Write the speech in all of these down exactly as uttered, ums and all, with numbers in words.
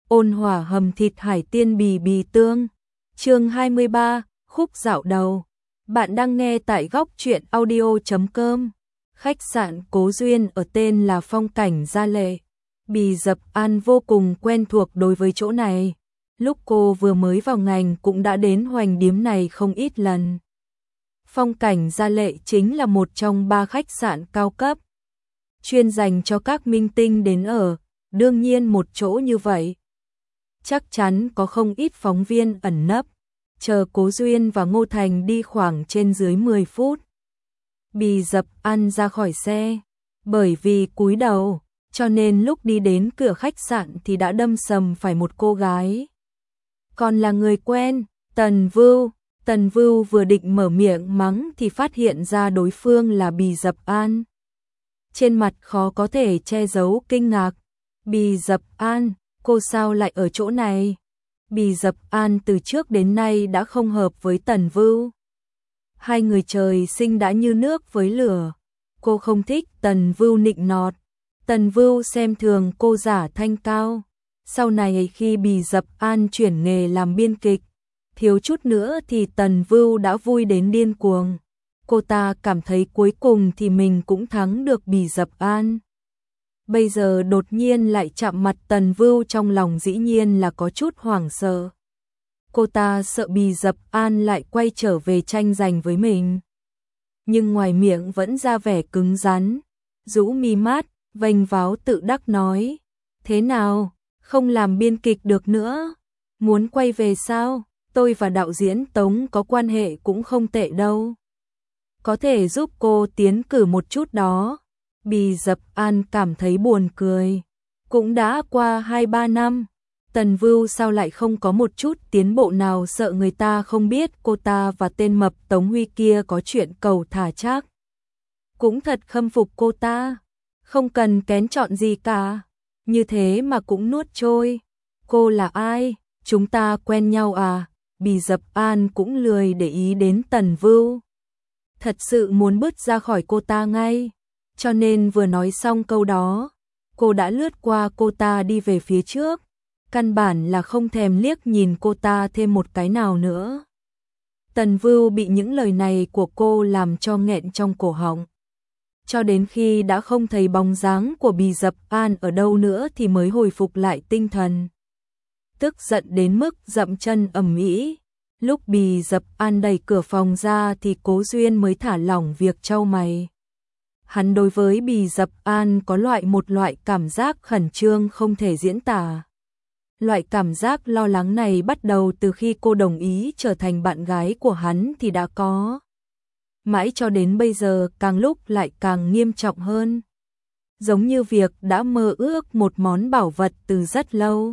Ôn hòa hầm thịt hải tiên bì bì tương. Chương hai mươi ba, khúc dạo đầu. Bạn đang nghe tại góc truyện audio chấm com. Khách sạn Cố Duyên ở tên là Phong Cảnh Gia Lệ. Bì Dập An vô cùng quen thuộc đối với chỗ này. Lúc cô vừa mới vào ngành cũng đã đến hoành điếm này không ít lần. Phong Cảnh Gia Lệ chính là một trong ba khách sạn cao cấp, chuyên dành cho các minh tinh đến ở. Đương nhiên một chỗ như vậy chắc chắn có không ít phóng viên ẩn nấp, chờ Cố Duyên và Ngô Thành đi khoảng trên dưới mười phút. Bì Dập An ra khỏi xe, bởi vì cúi đầu, cho nên lúc đi đến cửa khách sạn thì đã đâm sầm phải một cô gái. Còn là người quen, Tần Vưu. Tần Vưu vừa định mở miệng mắng thì phát hiện ra đối phương là Bì Dập An. Trên mặt khó có thể che giấu kinh ngạc. Bì Dập An, cô sao lại ở chỗ này? Bì Dập An từ trước đến nay đã không hợp với Tần Vưu. Hai người trời sinh đã như nước với lửa. Cô không thích Tần Vưu nịnh nọt. Tần Vưu xem thường cô giả thanh cao. Sau này khi Bì Dập An chuyển nghề làm biên kịch, thiếu chút nữa thì Tần Vưu đã vui đến điên cuồng. Cô ta cảm thấy cuối cùng thì mình cũng thắng được Bì Dập An. Bây giờ đột nhiên lại chạm mặt Tần Vưu, trong lòng dĩ nhiên là có chút hoảng sợ. Cô ta sợ Bì Dập An lại quay trở về tranh giành với mình. Nhưng ngoài miệng vẫn ra vẻ cứng rắn, rũ mi mắt, vênh váo tự đắc nói. Thế nào, không làm biên kịch được nữa? Muốn quay về sao? Tôi và đạo diễn Tống có quan hệ cũng không tệ đâu. Có thể giúp cô tiến cử một chút đó. Bì Dập An cảm thấy buồn cười. Cũng đã qua hai ba năm, Tần Vưu sao lại không có một chút tiến bộ nào, sợ người ta không biết cô ta và tên mập Tống Huy kia có chuyện cầu thả chắc. Cũng thật khâm phục cô ta, không cần kén chọn gì cả, như thế mà cũng nuốt trôi. Cô là ai? Chúng ta quen nhau à? Bì Dập An cũng lười để ý đến Tần Vưu. Thật sự muốn bứt ra khỏi cô ta ngay. Cho nên vừa nói xong câu đó, cô đã lướt qua cô ta đi về phía trước. Căn bản là không thèm liếc nhìn cô ta thêm một cái nào nữa. Tần Vưu bị những lời này của cô làm cho nghẹn trong cổ họng. Cho đến khi đã không thấy bóng dáng của Bì Dập An ở đâu nữa thì mới hồi phục lại tinh thần. Tức giận đến mức dậm chân ầm ĩ. Lúc Bì Dập An đẩy cửa phòng ra thì Cố Duyên mới thả lỏng việc trao mày. Hắn đối với Bì Dập An có loại một loại cảm giác khẩn trương không thể diễn tả. Loại cảm giác lo lắng này bắt đầu từ khi cô đồng ý trở thành bạn gái của hắn thì đã có. Mãi cho đến bây giờ càng lúc lại càng nghiêm trọng hơn. Giống như việc đã mơ ước một món bảo vật từ rất lâu.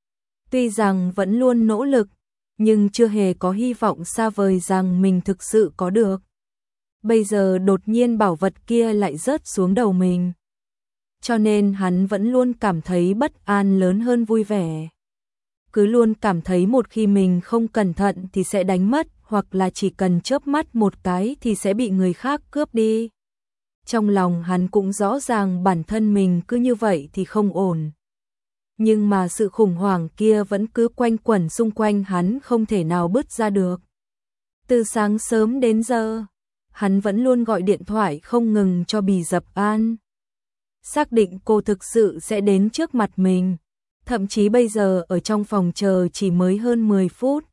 Tuy rằng vẫn luôn nỗ lực, nhưng chưa hề có hy vọng xa vời rằng mình thực sự có được. Bây giờ đột nhiên bảo vật kia lại rớt xuống đầu mình. Cho nên hắn vẫn luôn cảm thấy bất an lớn hơn vui vẻ. Cứ luôn cảm thấy một khi mình không cẩn thận thì sẽ đánh mất, hoặc là chỉ cần chớp mắt một cái thì sẽ bị người khác cướp đi. Trong lòng hắn cũng rõ ràng bản thân mình cứ như vậy thì không ổn. Nhưng mà sự khủng hoảng kia vẫn cứ quanh quẩn xung quanh hắn, không thể nào bứt ra được. Từ sáng sớm đến giờ, hắn vẫn luôn gọi điện thoại không ngừng cho Bì Dập An. Xác định cô thực sự sẽ đến trước mặt mình. Thậm chí bây giờ ở trong phòng chờ chỉ mới hơn mười phút.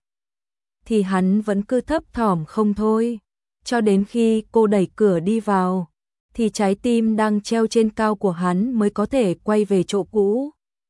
Thì hắn vẫn cứ thấp thỏm không thôi. Cho đến khi cô đẩy cửa đi vào, thì trái tim đang treo trên cao của hắn mới có thể quay về chỗ cũ.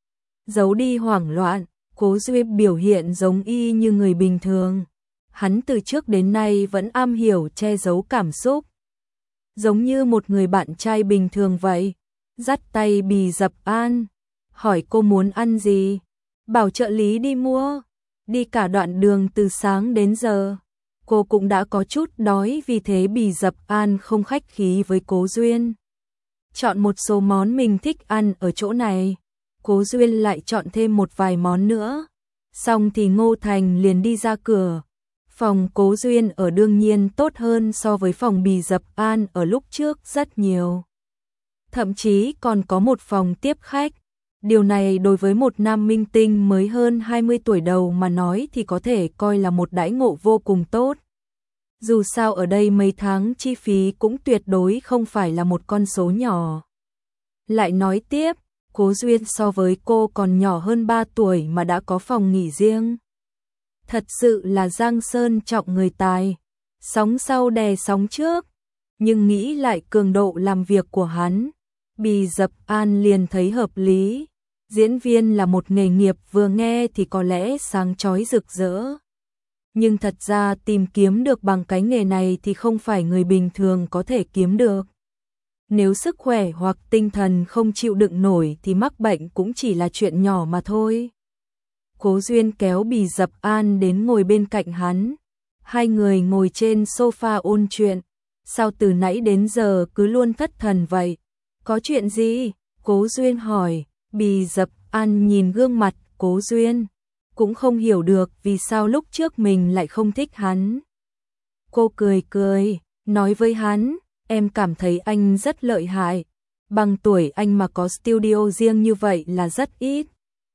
Giấu đi hoảng loạn, Cố Duyên biểu hiện giống y như người bình thường. Hắn từ trước đến nay vẫn am hiểu che giấu cảm xúc. Giống như một người bạn trai bình thường vậy. Dắt tay Bì Dập An, hỏi cô muốn ăn gì, bảo trợ lý đi mua. Đi cả đoạn đường từ sáng đến giờ, cô cũng đã có chút đói, vì thế Bì Dập An không khách khí với Cố Duyên. Chọn một số món mình thích ăn ở chỗ này. Cố Duyên lại chọn thêm một vài món nữa. Xong thì Ngô Thành liền đi ra cửa. Phòng Cố Duyên ở đương nhiên tốt hơn so với phòng Bì Dập An ở lúc trước rất nhiều. Thậm chí còn có một phòng tiếp khách. Điều này đối với một nam minh tinh mới hơn hai mươi tuổi đầu mà nói thì có thể coi là một đãi ngộ vô cùng tốt. Dù sao ở đây mấy tháng chi phí cũng tuyệt đối không phải là một con số nhỏ. Lại nói tiếp, Cố Duyên so với cô còn nhỏ hơn ba tuổi mà đã có phòng nghỉ riêng. Thật sự là Giang Sơn trọng người tài, sóng sau đè sóng trước, nhưng nghĩ lại cường độ làm việc của hắn, Bì Dập An liền thấy hợp lý. Diễn viên là một nghề nghiệp vừa nghe thì có lẽ sáng chói rực rỡ. Nhưng thật ra tìm kiếm được bằng cái nghề này thì không phải người bình thường có thể kiếm được. Nếu sức khỏe hoặc tinh thần không chịu đựng nổi thì mắc bệnh cũng chỉ là chuyện nhỏ mà thôi. Cố Duyên kéo Bì Dập An đến ngồi bên cạnh hắn. Hai người ngồi trên sofa ôn chuyện. Sao từ nãy đến giờ cứ luôn thất thần vậy? Có chuyện gì? Cố Duyên hỏi. Bì Dập An nhìn gương mặt Cố Duyên, cũng không hiểu được vì sao lúc trước mình lại không thích hắn. Cô cười cười, nói với hắn, em cảm thấy anh rất lợi hại, bằng tuổi anh mà có studio riêng như vậy là rất ít.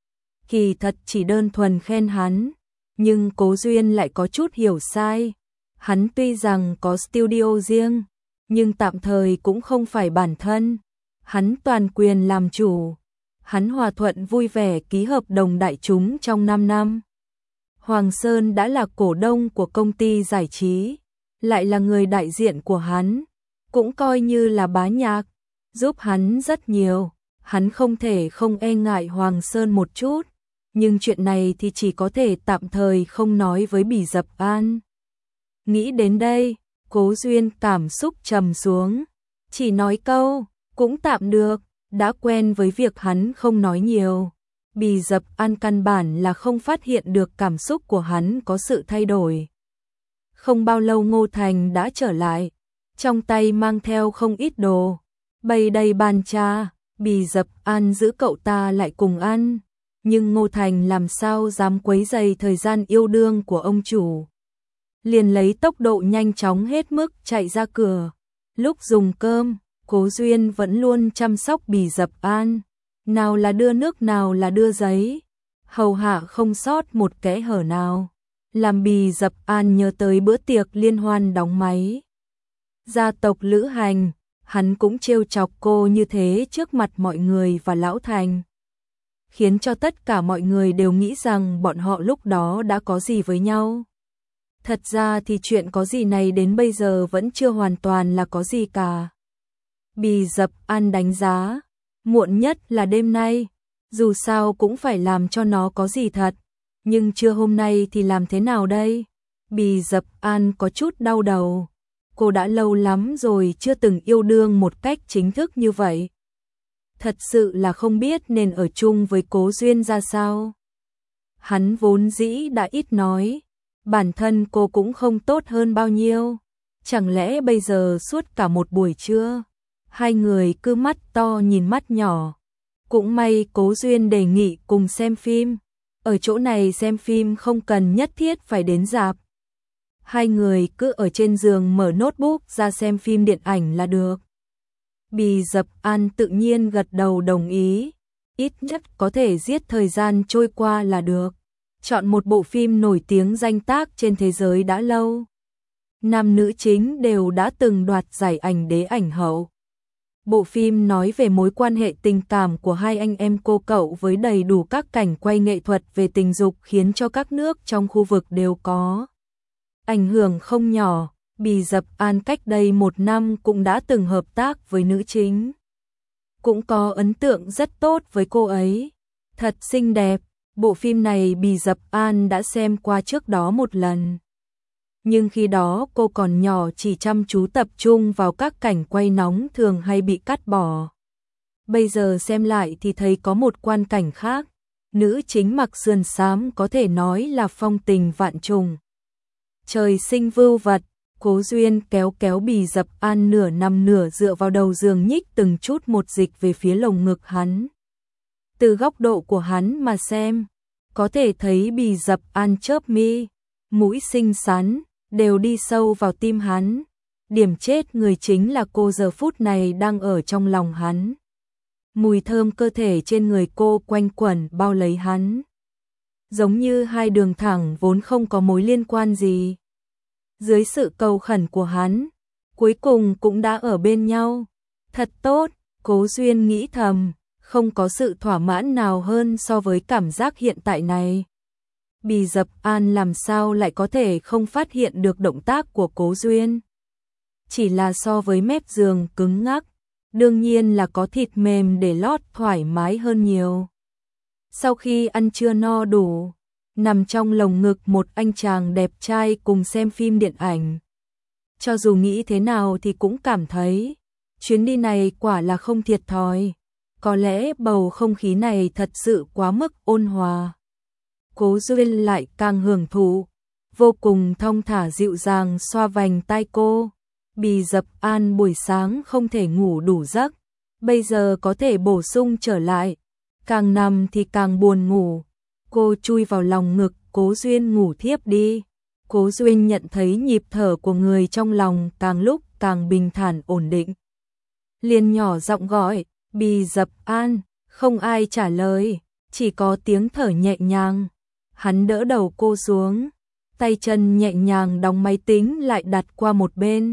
Kỳ thật chỉ đơn thuần khen hắn, nhưng Cố Duyên lại có chút hiểu sai. Hắn tuy rằng có studio riêng, nhưng tạm thời cũng không phải bản thân, hắn toàn quyền làm chủ. Hắn hòa thuận vui vẻ ký hợp đồng đại chúng trong năm năm. Hoàng Sơn đã là cổ đông của công ty giải trí, lại là người đại diện của hắn, cũng coi như là bá nhạc, giúp hắn rất nhiều. Hắn không thể không e ngại Hoàng Sơn một chút, nhưng chuyện này thì chỉ có thể tạm thời không nói với Bì Dập An. Nghĩ đến đây, Cố Duyên cảm xúc trầm xuống, chỉ nói câu, cũng tạm được. Đã quen với việc hắn không nói nhiều, Bì Dập An căn bản là không phát hiện được cảm xúc của hắn có sự thay đổi. Không bao lâu Ngô Thành đã trở lại, trong tay mang theo không ít đồ, bày đầy bàn trà. Bì Dập An giữ cậu ta lại cùng ăn, nhưng Ngô Thành làm sao dám quấy rầy thời gian yêu đương của ông chủ. Liền lấy tốc độ nhanh chóng hết mức chạy ra cửa. Lúc dùng cơm, Cố Duyên vẫn luôn chăm sóc Bì Dập An, nào là đưa nước nào là đưa giấy, hầu hạ không sót một kẽ hở nào, làm Bì Dập An nhớ tới bữa tiệc liên hoan đóng máy. Gia tộc Lữ Hành, hắn cũng trêu chọc cô như thế trước mặt mọi người và Lão Thành, khiến cho tất cả mọi người đều nghĩ rằng bọn họ lúc đó đã có gì với nhau. Thật ra thì chuyện có gì này đến bây giờ vẫn chưa hoàn toàn là có gì cả. Bì Dập An đánh giá, muộn nhất là đêm nay, dù sao cũng phải làm cho nó có gì thật, nhưng trưa hôm nay thì làm thế nào đây? Bì Dập An có chút đau đầu, cô đã lâu lắm rồi chưa từng yêu đương một cách chính thức như vậy. Thật sự là không biết nên ở chung với Cố Duyên ra sao. Hắn vốn dĩ đã ít nói, bản thân cô cũng không tốt hơn bao nhiêu, chẳng lẽ bây giờ suốt cả một buổi trưa hai người cứ mắt to nhìn mắt nhỏ. Cũng may Cố Duyên đề nghị cùng xem phim, ở chỗ này xem phim không cần nhất thiết phải đến rạp. Hai người cứ ở trên giường mở notebook ra xem phim điện ảnh là được. Bì Dập An tự nhiên gật đầu đồng ý, ít nhất có thể giết thời gian trôi qua là được. Chọn một bộ phim nổi tiếng danh tác trên thế giới đã lâu. Nam nữ chính đều đã từng đoạt giải ảnh đế ảnh hậu. Bộ phim nói về mối quan hệ tình cảm của hai anh em cô cậu với đầy đủ các cảnh quay nghệ thuật về tình dục khiến cho các nước trong khu vực đều có ảnh hưởng không nhỏ. Bì Dập An cách đây một năm cũng đã từng hợp tác với nữ chính, cũng có ấn tượng rất tốt với cô ấy, thật xinh đẹp. Bộ phim này Bì Dập An đã xem qua trước đó một lần, nhưng khi đó cô còn nhỏ, chỉ chăm chú tập trung vào các cảnh quay nóng thường hay bị cắt bỏ. Bây giờ xem lại thì thấy có một quan cảnh khác, nữ chính mặc sườn xám có thể nói là phong tình vạn trùng. Trời sinh vưu vật, Cố Duyên kéo kéo Bì Dập An nửa nằm nửa dựa vào đầu giường, nhích từng chút một dịch về phía lồng ngực hắn. Từ góc độ của hắn mà xem, có thể thấy Bì Dập An chớp mi, mũi xinh xắn, đều đi sâu vào tim hắn. Điểm chết người chính là cô giờ phút này đang ở trong lòng hắn. Mùi thơm cơ thể trên người cô quanh quẩn bao lấy hắn. Giống như hai đường thẳng vốn không có mối liên quan gì. Dưới sự cầu khẩn của hắn, cuối cùng cũng đã ở bên nhau. Thật tốt, Cố Duyên nghĩ thầm, không có sự thỏa mãn nào hơn so với cảm giác hiện tại này. Bì Dập An làm sao lại có thể không phát hiện được động tác của Cố Duyên. Chỉ là so với mép giường cứng ngắc, đương nhiên là có thịt mềm để lót thoải mái hơn nhiều. Sau khi ăn trưa no đủ, nằm trong lồng ngực một anh chàng đẹp trai cùng xem phim điện ảnh. Cho dù nghĩ thế nào thì cũng cảm thấy, chuyến đi này quả là không thiệt thòi. Có lẽ bầu không khí này thật sự quá mức ôn hòa. Cố Duyên lại càng hưởng thụ, vô cùng thong thả dịu dàng xoa vành tai cô. Bì Dập An buổi sáng không thể ngủ đủ giấc, bây giờ có thể bổ sung trở lại. Càng nằm thì càng buồn ngủ. Cô chui vào lòng ngực Cố Duyên ngủ thiếp đi. Cố Duyên nhận thấy nhịp thở của người trong lòng càng lúc càng bình thản ổn định. Liền nhỏ giọng gọi, Bì Dập An, không ai trả lời, chỉ có tiếng thở nhẹ nhàng. Hắn đỡ đầu cô xuống, tay chân nhẹ nhàng đóng máy tính lại đặt qua một bên.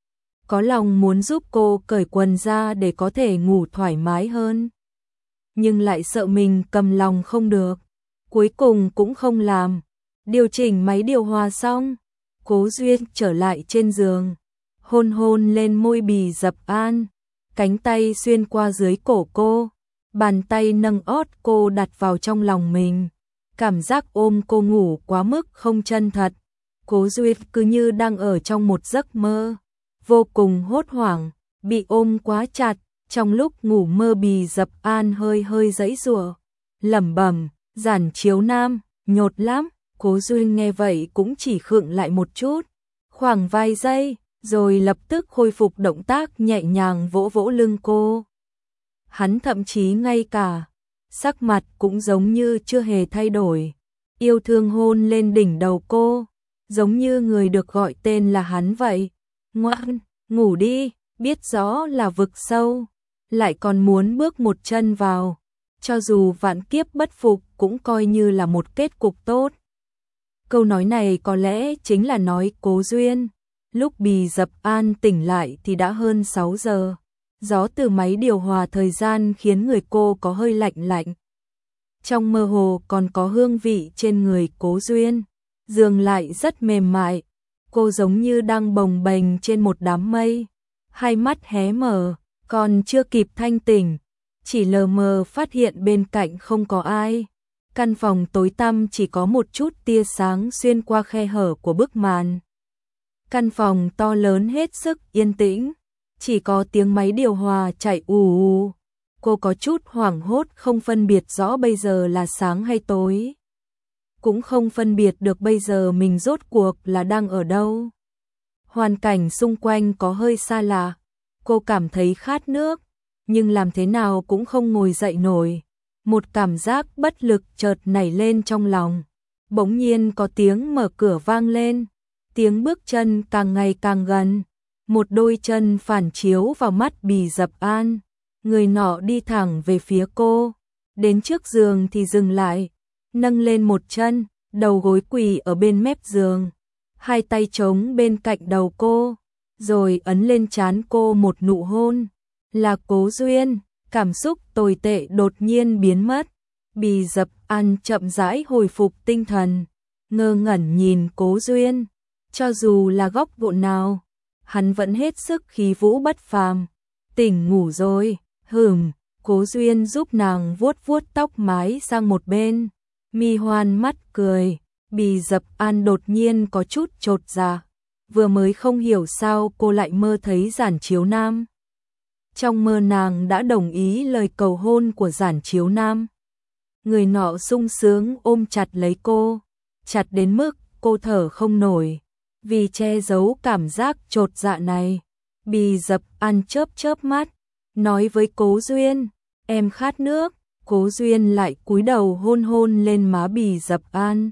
Có lòng muốn giúp cô cởi quần ra để có thể ngủ thoải mái hơn. Nhưng lại sợ mình cầm lòng không được. Cuối cùng cũng không làm. Điều chỉnh máy điều hòa xong, Cố Duyên trở lại trên giường, hôn hôn lên môi Bì Dập An, cánh tay xuyên qua dưới cổ cô, bàn tay nâng ót cô đặt vào trong lòng mình. Cảm giác ôm cô ngủ quá mức không chân thật. Cố Duyên cứ như đang ở trong một giấc mơ, vô cùng hốt hoảng, bị ôm quá chặt. Trong lúc ngủ mơ Bì Dập An hơi hơi giãy giụa, lẩm bẩm, Giản Chiếu Nam, nhột lắm. Cố Duyên nghe vậy cũng chỉ khựng lại một chút, khoảng vài giây, rồi lập tức khôi phục động tác nhẹ nhàng vỗ vỗ lưng cô. Hắn thậm chí ngay cả sắc mặt cũng giống như chưa hề thay đổi, yêu thương hôn lên đỉnh đầu cô, giống như người được gọi tên là hắn vậy. Ngoan, ngủ đi, biết rõ là vực sâu, lại còn muốn bước một chân vào, cho dù vạn kiếp bất phục cũng coi như là một kết cục tốt. Câu nói này có lẽ chính là nói Cố Duyên. Lúc Bì Dập An tỉnh lại thì đã hơn sáu giờ. Gió từ máy điều hòa thời gian khiến người cô có hơi lạnh lạnh. Trong mơ hồ còn có hương vị trên người Cố Duyên. Giường lại rất mềm mại. Cô giống như đang bồng bềnh trên một đám mây. Hai mắt hé mở, còn chưa kịp thanh tỉnh. Chỉ lờ mờ phát hiện bên cạnh không có ai. Căn phòng tối tăm chỉ có một chút tia sáng xuyên qua khe hở của bức màn. Căn phòng to lớn hết sức yên tĩnh, chỉ có tiếng máy điều hòa chạy ù ù. Cô có chút hoảng hốt không phân biệt rõ bây giờ là sáng hay tối. Cũng không phân biệt được bây giờ mình rốt cuộc là đang ở đâu. Hoàn cảnh xung quanh có hơi xa lạ. Cô cảm thấy khát nước, nhưng làm thế nào cũng không ngồi dậy nổi. Một cảm giác bất lực chợt nảy lên trong lòng. Bỗng nhiên có tiếng mở cửa vang lên. Tiếng bước chân càng ngày càng gần. Một đôi chân phản chiếu vào mắt Bì Dập An. Người nọ đi thẳng về phía cô. Đến trước giường thì dừng lại. Nâng lên một chân, đầu gối quỳ ở bên mép giường. Hai tay trống bên cạnh đầu cô. Rồi ấn lên trán cô một nụ hôn. Là Cố Duyên. Cảm xúc tồi tệ đột nhiên biến mất. Bì Dập An chậm rãi hồi phục tinh thần, ngơ ngẩn nhìn Cố Duyên. Cho dù là góc độ nào, hắn vẫn hết sức khí vũ bất phàm. Tỉnh ngủ rồi, hừm. Cố Duyên giúp nàng vuốt vuốt tóc mái sang một bên. Mi Hoan mắt cười. Bì Dập An đột nhiên có chút chột dạ. Vừa mới không hiểu sao cô lại mơ thấy Giản Chiếu Nam. Trong mơ nàng đã đồng ý lời cầu hôn của Giản Chiếu Nam. Người nọ sung sướng ôm chặt lấy cô, chặt đến mức cô thở không nổi. Vì che giấu cảm giác chột dạ này, Bì Dập An chớp chớp mắt, nói với Cố Duyên, em khát nước. Cố Duyên lại cúi đầu hôn hôn lên má Bì Dập An.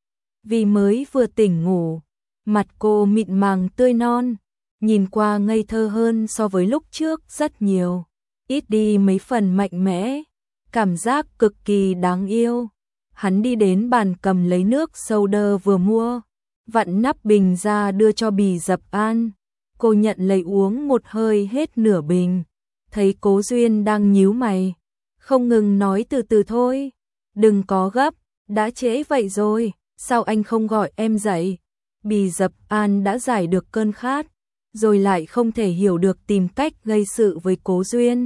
Vì mới vừa tỉnh ngủ, mặt cô mịn màng tươi non, nhìn qua ngây thơ hơn so với lúc trước rất nhiều. ít đi mấy phần mạnh mẽ, cảm giác cực kỳ đáng yêu. Hắn đi đến bàn cầm lấy nước soda vừa mua, vặn nắp bình ra đưa cho Bì Dập An. Cô nhận lấy uống một hơi hết nửa bình, thấy Cố Duyên đang nhíu mày, không ngừng nói từ từ thôi, đừng có gấp, đã trễ vậy rồi, sao anh không gọi em dậy? Bì Dập An đã giải được cơn khát, rồi lại không thể hiểu được tìm cách gây sự với Cố Duyên.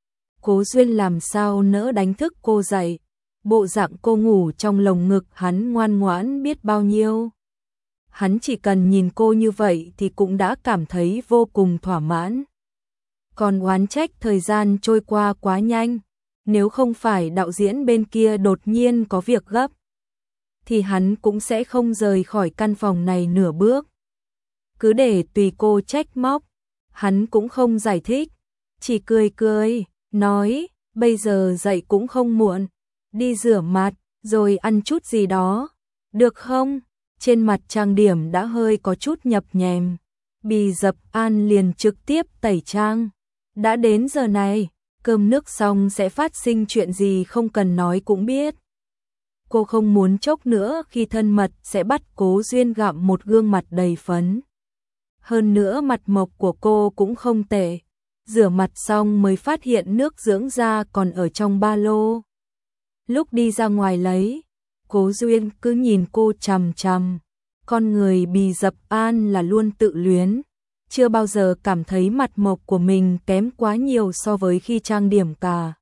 Cố Duyên làm sao nỡ đánh thức cô dậy, bộ dạng cô ngủ trong lồng ngực hắn ngoan ngoãn biết bao nhiêu. Hắn chỉ cần nhìn cô như vậy thì cũng đã cảm thấy vô cùng thỏa mãn. Còn oán trách thời gian trôi qua quá nhanh, nếu không phải đạo diễn bên kia đột nhiên có việc gấp, thì hắn cũng sẽ không rời khỏi căn phòng này nửa bước. Cứ để tùy cô trách móc, hắn cũng không giải thích, chỉ cười cười, nói, bây giờ dậy cũng không muộn, đi rửa mặt, rồi ăn chút gì đó, được không? Trên mặt trang điểm đã hơi có chút nhập nhèm, Bì Dập An liền trực tiếp tẩy trang. Đã đến giờ này, cơm nước xong sẽ phát sinh chuyện gì không cần nói cũng biết. Cô không muốn chốc nữa khi thân mật sẽ bắt Cố Duyên gặm một gương mặt đầy phấn. Hơn nữa mặt mộc của cô cũng không tệ. Rửa mặt xong mới phát hiện nước dưỡng da còn ở trong ba lô. Lúc đi ra ngoài lấy, Cố Duyên cứ nhìn cô chằm chằm. Con người Bì Dập An là luôn tự luyến, chưa bao giờ cảm thấy mặt mộc của mình kém quá nhiều so với khi trang điểm cả.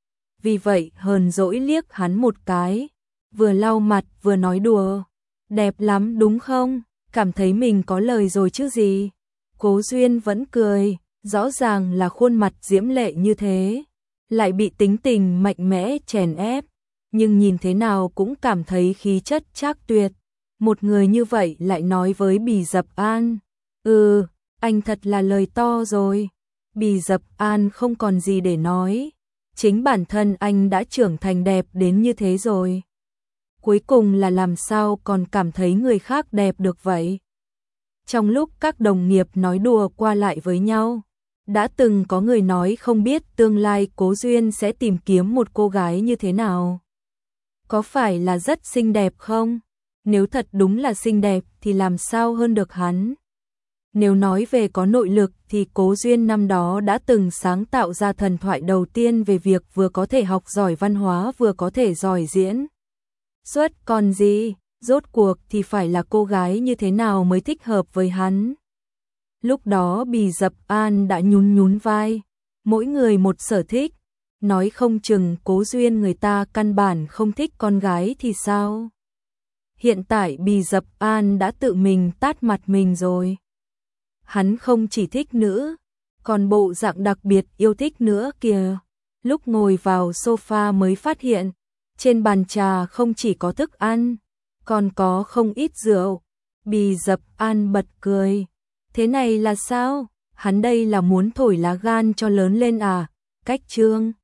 Vì vậy hờn dỗi liếc hắn một cái, vừa lau mặt vừa nói đùa, đẹp lắm đúng không? Cảm thấy mình có lời rồi chứ gì. Cố Duyên vẫn cười, rõ ràng là khuôn mặt diễm lệ như thế, lại bị tính tình mạnh mẽ chèn ép, nhưng nhìn thế nào cũng cảm thấy khí chất trác tuyệt. Một người như vậy lại nói với Bì Dập An, ừ, anh thật là lời to rồi. Bì Dập An không còn gì để nói, chính bản thân anh đã trưởng thành đẹp đến như thế rồi. Cuối cùng là làm sao còn cảm thấy người khác đẹp được vậy? Trong lúc các đồng nghiệp nói đùa qua lại với nhau, đã từng có người nói không biết tương lai Cố Duyên sẽ tìm kiếm một cô gái như thế nào. Có phải là rất xinh đẹp không? Nếu thật đúng là xinh đẹp thì làm sao hơn được hắn. Nếu nói về có nội lực thì Cố Duyên năm đó đã từng sáng tạo ra thần thoại đầu tiên về việc vừa có thể học giỏi văn hóa vừa có thể giỏi diễn xuất còn gì, rốt cuộc thì phải là cô gái như thế nào mới thích hợp với hắn. Lúc đó Bì Dập An đã nhún nhún vai, mỗi người một sở thích, nói không chừng Cố Duyên người ta căn bản không thích con gái thì sao. Hiện tại Bì Dập An đã tự mình tát mặt mình rồi. Hắn không chỉ thích nữ, còn bộ dạng đặc biệt yêu thích nữa kìa. Lúc ngồi vào sofa mới phát hiện, trên bàn trà không chỉ có thức ăn, còn có không ít rượu. Bì Dập An bật cười. Thế này là sao? Hắn đây là muốn thổi lá gan cho lớn lên à? Cách trương.